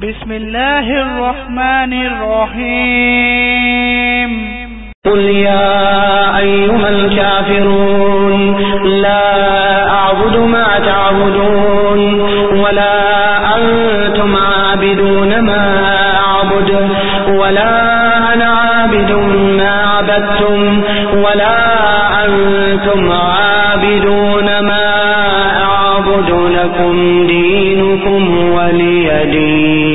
बिस्मिल्लाहिर्रहमानिर्रहीम। कुल या अय्युहल काफिरून ला अअबुदु मा तअबुदून वला अंतुम आबिदून मा अअबुदु वला अना आबिदुम मा अबदतुम वला अंतुम आबिदून मा अअबुदु लकुम दीनुकुम वलिय दीन।